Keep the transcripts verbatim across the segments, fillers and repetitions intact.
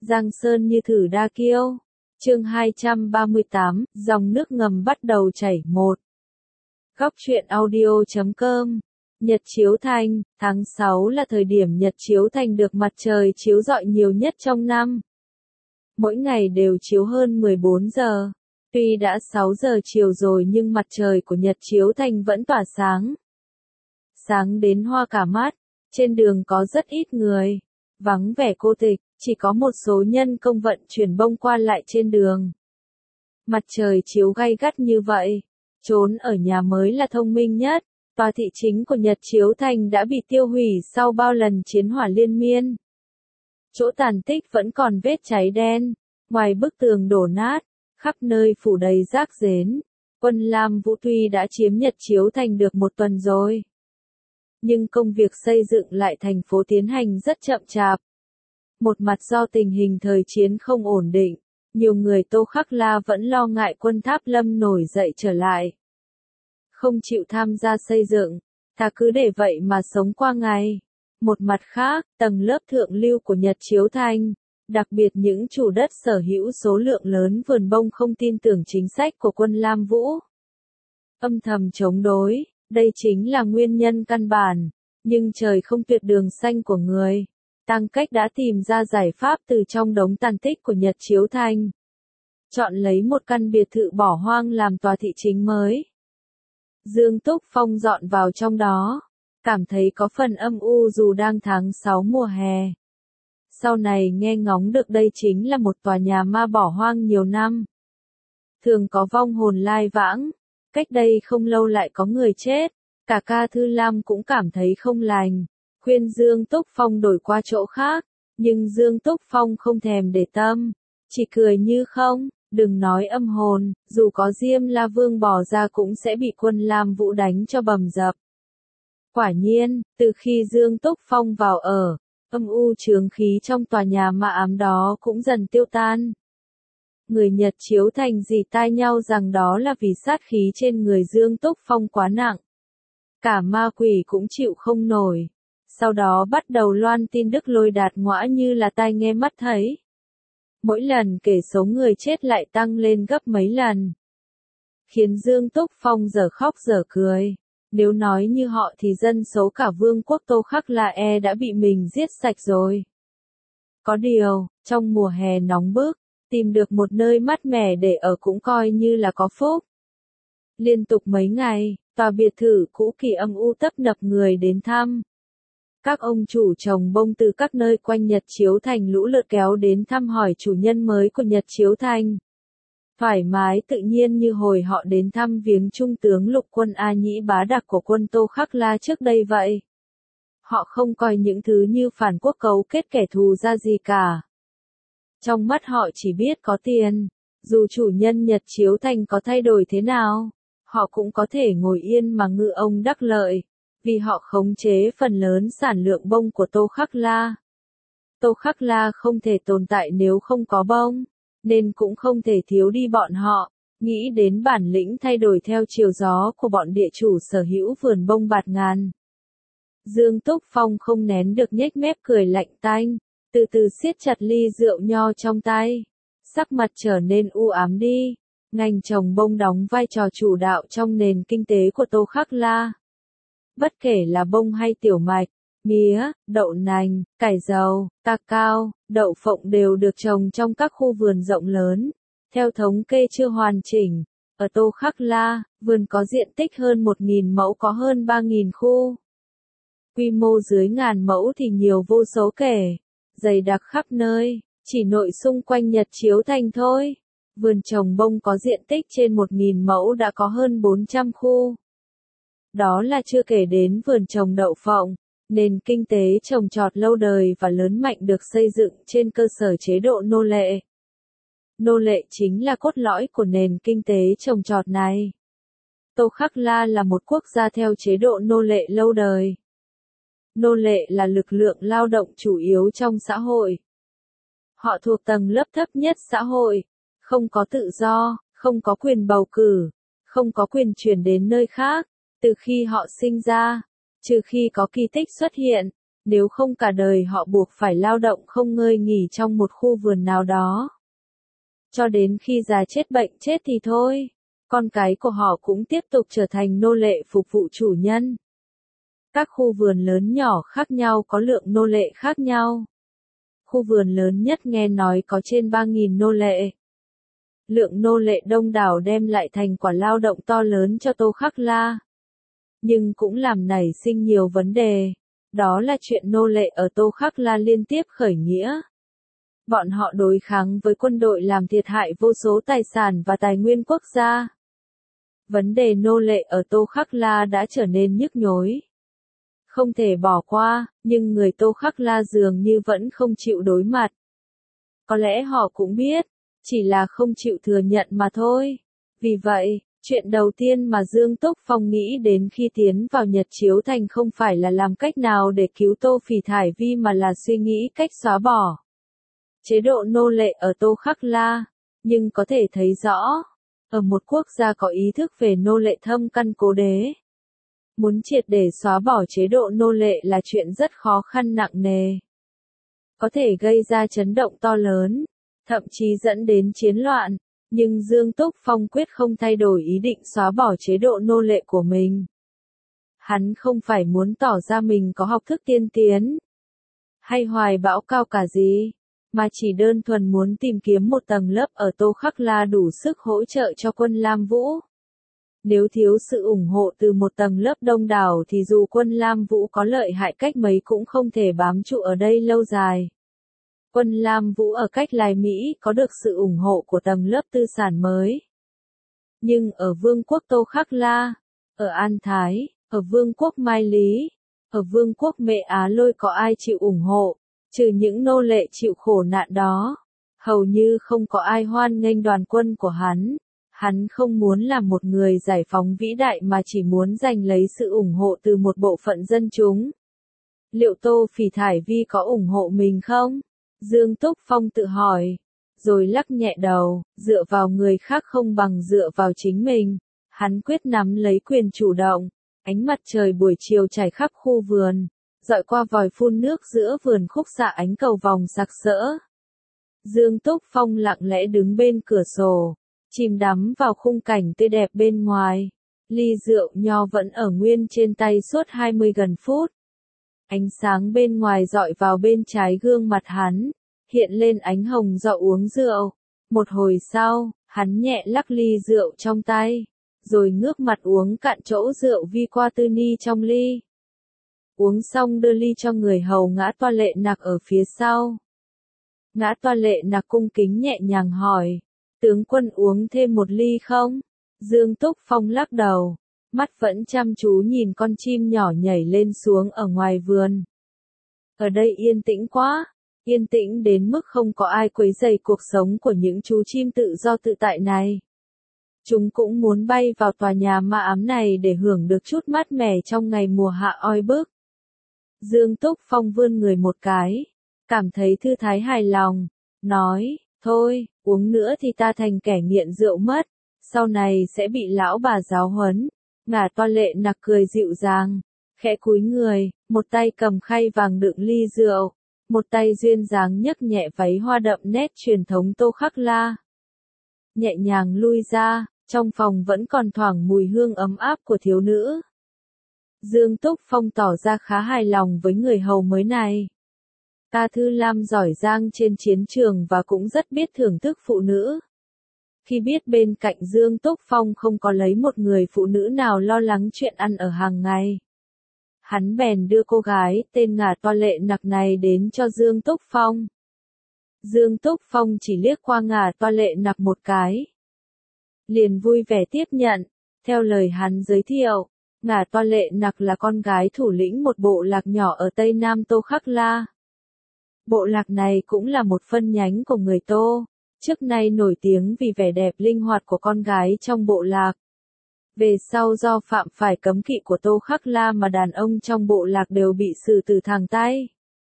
Giang sơn như thử đa kiêu. Chương hai trăm ba mươi tám, dòng nước ngầm bắt đầu chảy. Một. Góc truyện audio chấm com. Nhật chiếu thành, tháng sáu là thời điểm nhật chiếu thành được mặt trời chiếu rọi nhiều nhất trong năm. Mỗi ngày đều chiếu hơn mười bốn giờ. Tuy đã sáu giờ chiều rồi nhưng mặt trời của nhật chiếu thành vẫn tỏa sáng. Sáng đến hoa cả mắt, trên đường có rất ít người, vắng vẻ cô tịch, chỉ có một số nhân công vận chuyển bông qua lại trên đường. Mặt trời chiếu gay gắt như vậy, trốn ở nhà mới là thông minh nhất. Tòa thị chính của Nhật Chiếu Thành đã bị tiêu hủy sau bao lần chiến hỏa liên miên. Chỗ tàn tích vẫn còn vết cháy đen, ngoài bức tường đổ nát, khắp nơi phủ đầy rác rến. Quân Lam Vũ tuy đã chiếm Nhật Chiếu Thành được một tuần rồi, nhưng công việc xây dựng lại thành phố tiến hành rất chậm chạp. Một mặt do tình hình thời chiến không ổn định, nhiều người Tô Khắc La vẫn lo ngại quân Tháp Lâm nổi dậy trở lại, không chịu tham gia xây dựng, thà cứ để vậy mà sống qua ngày. Một mặt khác, tầng lớp thượng lưu của Nhật Chiếu Thành, đặc biệt những chủ đất sở hữu số lượng lớn vườn bông không tin tưởng chính sách của quân Lam Vũ, âm thầm chống đối. Đây chính là nguyên nhân căn bản, nhưng trời không tuyệt đường xanh của người. Tăng Cách đã tìm ra giải pháp từ trong đống tàn tích của Nhật Chiếu Thành, chọn lấy một căn biệt thự bỏ hoang làm tòa thị chính mới. Dương Túc Phong dọn vào trong đó, cảm thấy có phần âm u dù đang tháng sáu mùa hè. Sau này nghe ngóng được đây chính là một tòa nhà ma bỏ hoang nhiều năm, thường có vong hồn lai vãng. Cách đây không lâu lại có người chết, cả Ca Thư Lam cũng cảm thấy không lành, khuyên Dương Túc Phong đổi qua chỗ khác, nhưng Dương Túc Phong không thèm để tâm, chỉ cười như không. Đừng nói âm hồn, dù có Diêm La Vương bỏ ra cũng sẽ bị quân Lam Vũ đánh cho bầm dập. Quả nhiên, từ khi Dương Túc Phong vào ở, âm u chướng khí trong tòa nhà ma ám đó cũng dần tiêu tan. Người Nhật Chiếu Thành rỉ tai nhau rằng đó là vì sát khí trên người Dương Túc Phong quá nặng. Cả ma quỷ cũng chịu không nổi. Sau đó bắt đầu loan tin Đức Lôi Đạt ngõa như là tai nghe mắt thấy. Mỗi lần kể số người chết lại tăng lên gấp mấy lần, khiến Dương Túc Phong giờ khóc giờ cười. Nếu nói như họ thì dân số cả vương quốc Tô Khắc La e đã bị mình giết sạch rồi. Có điều, trong mùa hè nóng bức, tìm được một nơi mát mẻ để ở cũng coi như là có phúc. Liên tục mấy ngày, tòa biệt thự cũ kỹ âm u tấp nập người đến thăm. Các ông chủ trồng bông từ các nơi quanh Nhật Chiếu Thành lũ lượt kéo đến thăm hỏi chủ nhân mới của Nhật Chiếu Thành. Thoải mái tự nhiên như hồi họ đến thăm viếng trung tướng lục quân A Nhĩ Bá Đặc của quân Tô Khắc La trước đây vậy. Họ không coi những thứ như phản quốc cấu kết kẻ thù ra gì cả. Trong mắt họ chỉ biết có tiền, dù chủ nhân Nhật Chiếu Thành có thay đổi thế nào, họ cũng có thể ngồi yên mà ngư ông đắc lợi. Vì họ khống chế phần lớn sản lượng bông của Tô Khắc La. Tô Khắc La không thể tồn tại nếu không có bông, nên cũng không thể thiếu đi bọn họ. Nghĩ đến bản lĩnh thay đổi theo chiều gió của bọn địa chủ sở hữu vườn bông bạt ngàn, Dương Túc Phong không nén được nhếch mép cười lạnh tanh, từ từ siết chặt ly rượu nho trong tay. Sắc mặt trở nên u ám đi. Ngành trồng bông đóng vai trò chủ đạo trong nền kinh tế của Tô Khắc La. Bất kể là bông hay tiểu mạch, mía, đậu nành, cải dầu, cacao, đậu phộng đều được trồng trong các khu vườn rộng lớn. Theo thống kê chưa hoàn chỉnh, ở Tô Khắc La, vườn có diện tích hơn một nghìn mẫu có hơn ba nghìn khu. Quy mô dưới ngàn mẫu thì nhiều vô số kể, dày đặc khắp nơi, chỉ nội xung quanh Nhật Chiếu Thành thôi. Vườn trồng bông có diện tích trên một nghìn mẫu đã có hơn bốn trăm khu. Đó là chưa kể đến vườn trồng đậu phộng, nền kinh tế trồng trọt lâu đời và lớn mạnh được xây dựng trên cơ sở chế độ nô lệ. Nô lệ chính là cốt lõi của nền kinh tế trồng trọt này. Tô Khắc La là một quốc gia theo chế độ nô lệ lâu đời. Nô lệ là lực lượng lao động chủ yếu trong xã hội. Họ thuộc tầng lớp thấp nhất xã hội, không có tự do, không có quyền bầu cử, không có quyền chuyển đến nơi khác. Từ khi họ sinh ra, trừ khi có kỳ tích xuất hiện, Nếu không cả đời họ buộc phải lao động không ngơi nghỉ trong một khu vườn nào đó. Cho đến khi già chết bệnh chết thì thôi, con cái của họ cũng tiếp tục trở thành nô lệ phục vụ chủ nhân. Các khu vườn lớn nhỏ khác nhau có lượng nô lệ khác nhau. Khu vườn lớn nhất nghe nói có trên ba nghìn nô lệ. Lượng nô lệ đông đảo đem lại thành quả lao động to lớn cho Tô Khắc La. Nhưng cũng làm nảy sinh nhiều vấn đề. Đó là chuyện nô lệ ở Tô Khắc La liên tiếp khởi nghĩa. Bọn họ đối kháng với quân đội làm thiệt hại vô số tài sản và tài nguyên quốc gia. Vấn đề nô lệ ở Tô Khắc La đã trở nên nhức nhối. Không thể bỏ qua, nhưng người Tô Khắc La dường như vẫn không chịu đối mặt. Có lẽ họ cũng biết, chỉ là không chịu thừa nhận mà thôi. Vì vậy, chuyện đầu tiên mà Dương Túc Phong nghĩ đến khi tiến vào Nhật Chiếu Thành không phải là làm cách nào để cứu Tô Phỉ Thải Vi mà là suy nghĩ cách xóa bỏ chế độ nô lệ ở Tô Khắc La. Nhưng có thể thấy rõ, ở một quốc gia có ý thức về nô lệ thâm căn cố đế, muốn triệt để xóa bỏ chế độ nô lệ là chuyện rất khó khăn nặng nề. Có thể gây ra chấn động to lớn, thậm chí dẫn đến chiến loạn, nhưng Dương Túc Phong quyết không thay đổi ý định xóa bỏ chế độ nô lệ của mình. Hắn không phải muốn tỏ ra mình có học thức tiên tiến, hay hoài bão cao cả gì, mà chỉ đơn thuần muốn tìm kiếm một tầng lớp ở Tô Khắc La đủ sức hỗ trợ cho quân Lam Vũ. Nếu thiếu sự ủng hộ từ một tầng lớp đông đảo thì dù quân Lam Vũ có lợi hại cách mấy cũng không thể bám trụ ở đây lâu dài. Quân Lam Vũ ở cách Lai Mỹ có được sự ủng hộ của tầng lớp tư sản mới. Nhưng ở Vương quốc Tô Khắc La, ở An Thái, ở Vương quốc Mai Lý, ở Vương quốc Mệ Á Lôi có ai chịu ủng hộ, trừ những nô lệ chịu khổ nạn đó. Hầu như không có ai hoan nghênh đoàn quân của hắn. Hắn không muốn làm một người giải phóng vĩ đại mà chỉ muốn giành lấy sự ủng hộ từ một bộ phận dân chúng. Liệu Tô Phỉ Thải Vi có ủng hộ mình không? Dương Túc Phong tự hỏi, rồi lắc nhẹ đầu, dựa vào người khác không bằng dựa vào chính mình. Hắn quyết nắm lấy quyền chủ động. Ánh mặt trời buổi chiều trải khắp khu vườn, dọi qua vòi phun nước giữa vườn khúc xạ ánh cầu vòng sặc sỡ. Dương Túc Phong lặng lẽ đứng bên cửa sổ, chìm đắm vào khung cảnh tươi đẹp bên ngoài. Ly rượu nho vẫn ở nguyên trên tay suốt hai mươi gần phút. Ánh sáng bên ngoài dọi vào bên trái gương mặt hắn, hiện lên ánh hồng do uống rượu. Một hồi sau, hắn nhẹ lắc ly rượu trong tay, rồi ngước mặt uống cạn chỗ rượu vi qua tư ni trong ly. Uống xong đưa ly cho người hầu Ngã Toa Lệ Nặc ở phía sau. Ngã Toa Lệ Nặc cung kính nhẹ nhàng hỏi, tướng quân uống thêm một ly không? Dương Túc Phong lắc đầu, mắt vẫn chăm chú nhìn con chim nhỏ nhảy lên xuống ở ngoài vườn. Ở đây yên tĩnh quá, yên tĩnh đến mức không có ai quấy rầy cuộc sống của những chú chim tự do tự tại này. Chúng cũng muốn bay vào tòa nhà ma ám này để hưởng được chút mát mẻ trong ngày mùa hạ oi bức. Dương Túc Phong vươn người một cái, cảm thấy thư thái hài lòng, nói, thôi, uống nữa thì ta thành kẻ nghiện rượu mất, sau này sẽ bị lão bà giáo huấn. Ngả Toa Lệ Nặc cười dịu dàng, khẽ cúi người, một tay cầm khay vàng đựng ly rượu, một tay duyên dáng nhấc nhẹ váy hoa đậm nét truyền thống Tô Khắc La. Nhẹ nhàng lui ra, trong phòng vẫn còn thoảng mùi hương ấm áp của thiếu nữ. Dương Túc Phong tỏ ra khá hài lòng với người hầu mới này. Ca Thư Lam giỏi giang trên chiến trường và cũng rất biết thưởng thức phụ nữ. Khi biết bên cạnh Dương Túc Phong không có lấy một người phụ nữ nào lo lắng chuyện ăn ở hàng ngày, hắn bèn đưa cô gái tên Ngả Toa Lệ Nặc này đến cho Dương Túc Phong. Dương Túc Phong chỉ liếc qua Ngả Toa Lệ Nặc một cái, liền vui vẻ tiếp nhận. Theo lời hắn giới thiệu, Ngả Toa Lệ Nặc là con gái thủ lĩnh một bộ lạc nhỏ ở Tây Nam Tô Khắc La. Bộ lạc này cũng là một phân nhánh của người Tô, trước nay nổi tiếng vì vẻ đẹp linh hoạt của con gái trong bộ lạc. Về sau do phạm phải cấm kỵ của Tô Khắc La mà đàn ông trong bộ lạc đều bị xử tử thẳng tay.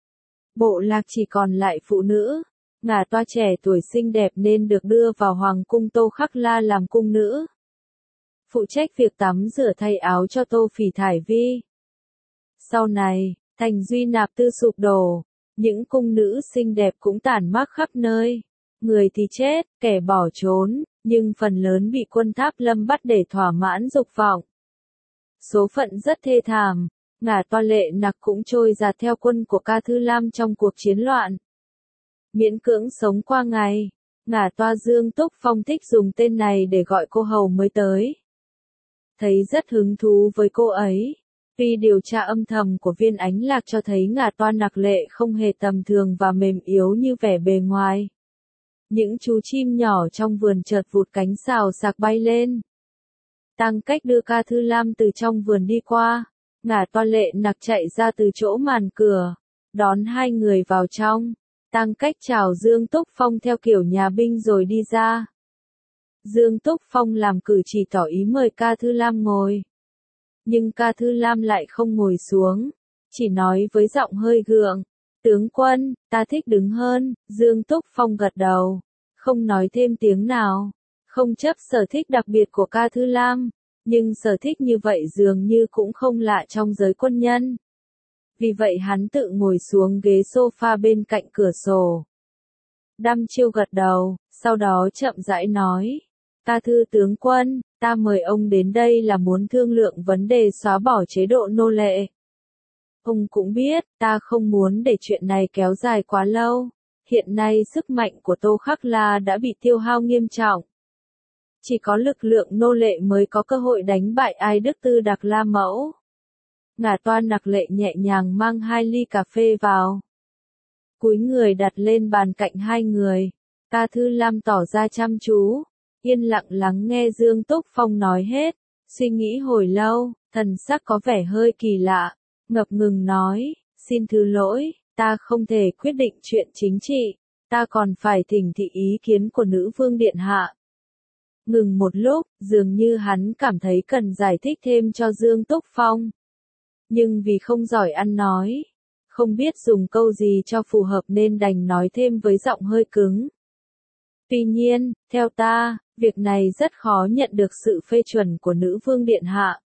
Bộ lạc chỉ còn lại phụ nữ. Ngả Toa trẻ tuổi xinh đẹp nên được đưa vào hoàng cung Tô Khắc La làm cung nữ, phụ trách việc tắm rửa thay áo cho Tô Phỉ Thải Vi. Sau này, Thành Duy Nạp Tư sụp đổ, những cung nữ xinh đẹp cũng tản mát khắp nơi. Người thì chết, kẻ bỏ trốn, nhưng phần lớn bị quân Tháp Lâm bắt để thỏa mãn dục vọng. Số phận rất thê thảm, Ngả Toa Lệ Nặc cũng trôi dạt theo quân của Ca Thư Lam trong cuộc chiến loạn. Miễn cưỡng sống qua ngày, Ngả Toa Dương Túc Phong thích dùng tên này để gọi cô hầu mới tới. Thấy rất hứng thú với cô ấy. Tuy điều tra âm thầm của Viên Ánh Lạc cho thấy Ngả Toa Nặc Lệ không hề tầm thường và mềm yếu như vẻ bề ngoài. Những chú chim nhỏ trong vườn chợt vụt cánh xào xạc bay lên. Tăng Cách đưa Ca Thư Lam từ trong vườn đi qua. Ngả Toa Lệ Nặc chạy ra từ chỗ màn cửa, đón hai người vào trong. Tăng Cách chào Dương Túc Phong theo kiểu nhà binh rồi đi ra. Dương Túc Phong làm cử chỉ tỏ ý mời Ca Thư Lam ngồi. Nhưng Ca Thư Lam lại không ngồi xuống, chỉ nói với giọng hơi gượng, tướng quân, ta thích đứng hơn. Dương Túc Phong gật đầu, không nói thêm tiếng nào, không chấp sở thích đặc biệt của Ca Thư Lam, nhưng sở thích như vậy dường như cũng không lạ trong giới quân nhân. Vì vậy hắn tự ngồi xuống ghế sofa bên cạnh cửa sổ. Đăm Chiêu gật đầu, sau đó chậm rãi nói, Ca Thư tướng quân, ta mời ông đến đây là muốn thương lượng vấn đề xóa bỏ chế độ nô lệ. Ông cũng biết, ta không muốn để chuyện này kéo dài quá lâu. Hiện nay sức mạnh của Tô Khắc La đã bị tiêu hao nghiêm trọng. Chỉ có lực lượng nô lệ mới có cơ hội đánh bại Ai Đức Tư Đặc La Mẫu. Ngả Toa Nặc Lệ nhẹ nhàng mang hai ly cà phê vào. Cúi người đặt lên bàn cạnh hai người. Ca Thư Lam tỏ ra chăm chú, yên lặng lắng nghe Dương Túc Phong nói hết. Suy nghĩ hồi lâu, thần sắc có vẻ hơi kỳ lạ, ngập ngừng nói, xin thứ lỗi, ta không thể quyết định chuyện chính trị, ta còn phải thỉnh thị ý kiến của nữ vương điện hạ. Ngừng một lúc, dường như hắn cảm thấy cần giải thích thêm cho Dương Túc Phong. Nhưng vì không giỏi ăn nói, không biết dùng câu gì cho phù hợp nên đành nói thêm với giọng hơi cứng. Tuy nhiên, theo ta, việc này rất khó nhận được sự phê chuẩn của nữ vương điện hạ.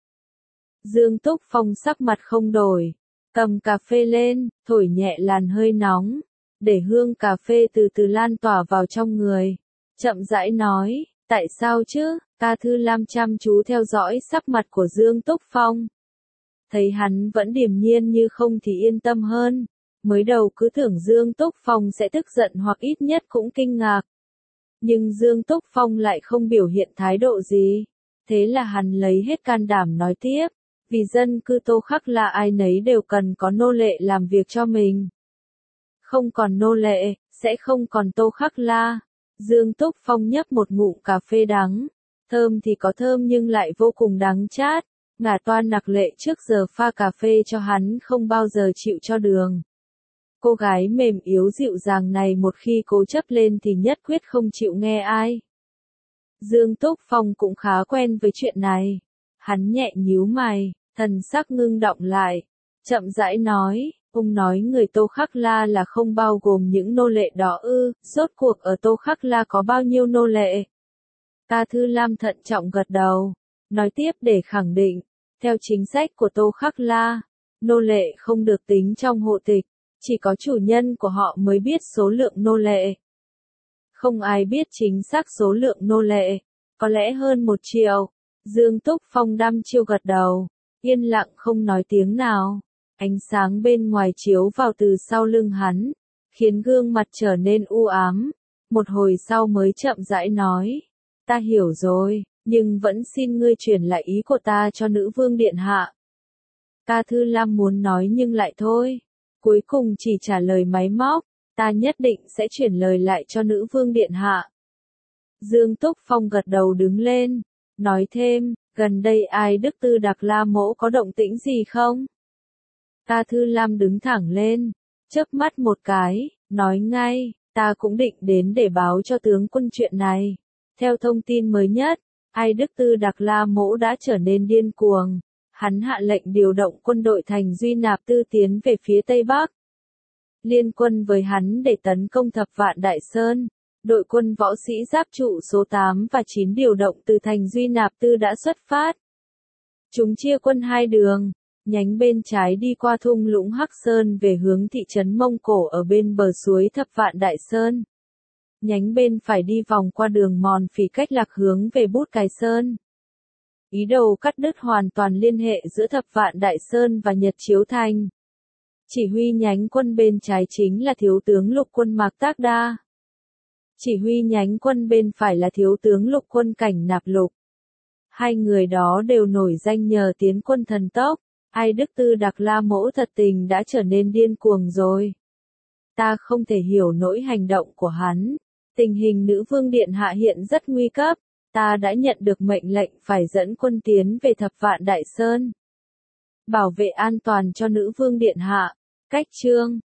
Dương Túc Phong sắc mặt không đổi, cầm cà phê lên, thổi nhẹ làn hơi nóng, để hương cà phê từ từ lan tỏa vào trong người. Chậm rãi nói, tại sao chứ? Ca Thư Lam chăm chú theo dõi sắc mặt của Dương Túc Phong. Thấy hắn vẫn điềm nhiên như không thì yên tâm hơn. Mới đầu cứ tưởng Dương Túc Phong sẽ tức giận hoặc ít nhất cũng kinh ngạc. Nhưng Dương Túc Phong lại không biểu hiện thái độ gì. Thế là hắn lấy hết can đảm nói tiếp. Vì dân cư Tô Khắc La ai nấy đều cần có nô lệ làm việc cho mình. Không còn nô lệ, sẽ không còn Tô Khắc La. Dương Túc Phong nhấp một ngụm cà phê đắng. Thơm thì có thơm nhưng lại vô cùng đắng chát. Ngả Toa Nặc Lệ trước giờ pha cà phê cho hắn không bao giờ chịu cho đường. Cô gái mềm yếu dịu dàng này một khi cố chấp lên thì nhất quyết không chịu nghe ai. Dương Túc Phong cũng khá quen với chuyện này. Hắn nhẹ nhíu mày, thần sắc ngưng động lại, chậm rãi nói, ông nói người Tô Khắc La là không bao gồm những nô lệ đó ư, rốt cuộc ở Tô Khắc La có bao nhiêu nô lệ? Ca Thư Lam thận trọng gật đầu, nói tiếp để khẳng định, theo chính sách của Tô Khắc La, nô lệ không được tính trong hộ tịch, chỉ có chủ nhân của họ mới biết số lượng nô lệ. Không ai biết chính xác số lượng nô lệ, có lẽ hơn một triệu. Dương Túc Phong đăm chiêu gật đầu, yên lặng không nói tiếng nào. Ánh sáng bên ngoài chiếu vào từ sau lưng hắn, khiến gương mặt trở nên u ám. Một hồi sau mới chậm rãi nói, ta hiểu rồi, nhưng vẫn xin ngươi truyền lại ý của ta cho nữ vương điện hạ. Ca Thư Lam muốn nói nhưng lại thôi, cuối cùng chỉ trả lời máy móc, ta nhất định sẽ chuyển lời lại cho nữ vương điện hạ. Dương Túc Phong gật đầu đứng lên, nói thêm, gần đây Ai Đức Tư Đặc La Mẫu có động tĩnh gì không? Ca Thư Lam đứng thẳng lên, chớp mắt một cái, nói ngay, ta cũng định đến để báo cho tướng quân chuyện này. Theo thông tin mới nhất, Ai Đức Tư Đặc La Mẫu đã trở nên điên cuồng. Hắn hạ lệnh điều động quân đội thành Duy Nạp Tư tiến về phía Tây Bắc. Liên quân với hắn để tấn công Thập Vạn Đại Sơn. Đội quân võ sĩ giáp trụ số tám và chín điều động từ thành Duy Nạp Tư đã xuất phát. Chúng chia quân hai đường, Nhánh bên trái đi qua thung lũng Hắc Sơn về hướng thị trấn Mông Cổ ở bên bờ suối Thập Vạn Đại Sơn. Nhánh bên phải đi vòng qua đường mòn phỉ cách lạc hướng về Bút Cài Sơn. Ý đồ cắt đứt hoàn toàn liên hệ giữa Thập Vạn Đại Sơn và Nhật Chiếu Thành. Chỉ huy nhánh quân bên trái chính là Thiếu tướng Lục quân Mạc Tác Đa. Chỉ huy nhánh quân bên phải là Thiếu tướng Lục quân Cảnh Nạp Lục. Hai người đó đều nổi danh nhờ tiến quân thần tốc. Ai Đức Tư Đặc La Mỗ thật tình đã trở nên điên cuồng rồi. Ta không thể hiểu nỗi hành động của hắn. Tình hình Nữ Vương Điện Hạ hiện rất nguy cấp. Ta đã nhận được mệnh lệnh phải dẫn quân tiến về Thập Vạn Đại Sơn. Bảo vệ an toàn cho Nữ Vương Điện Hạ. Cách chương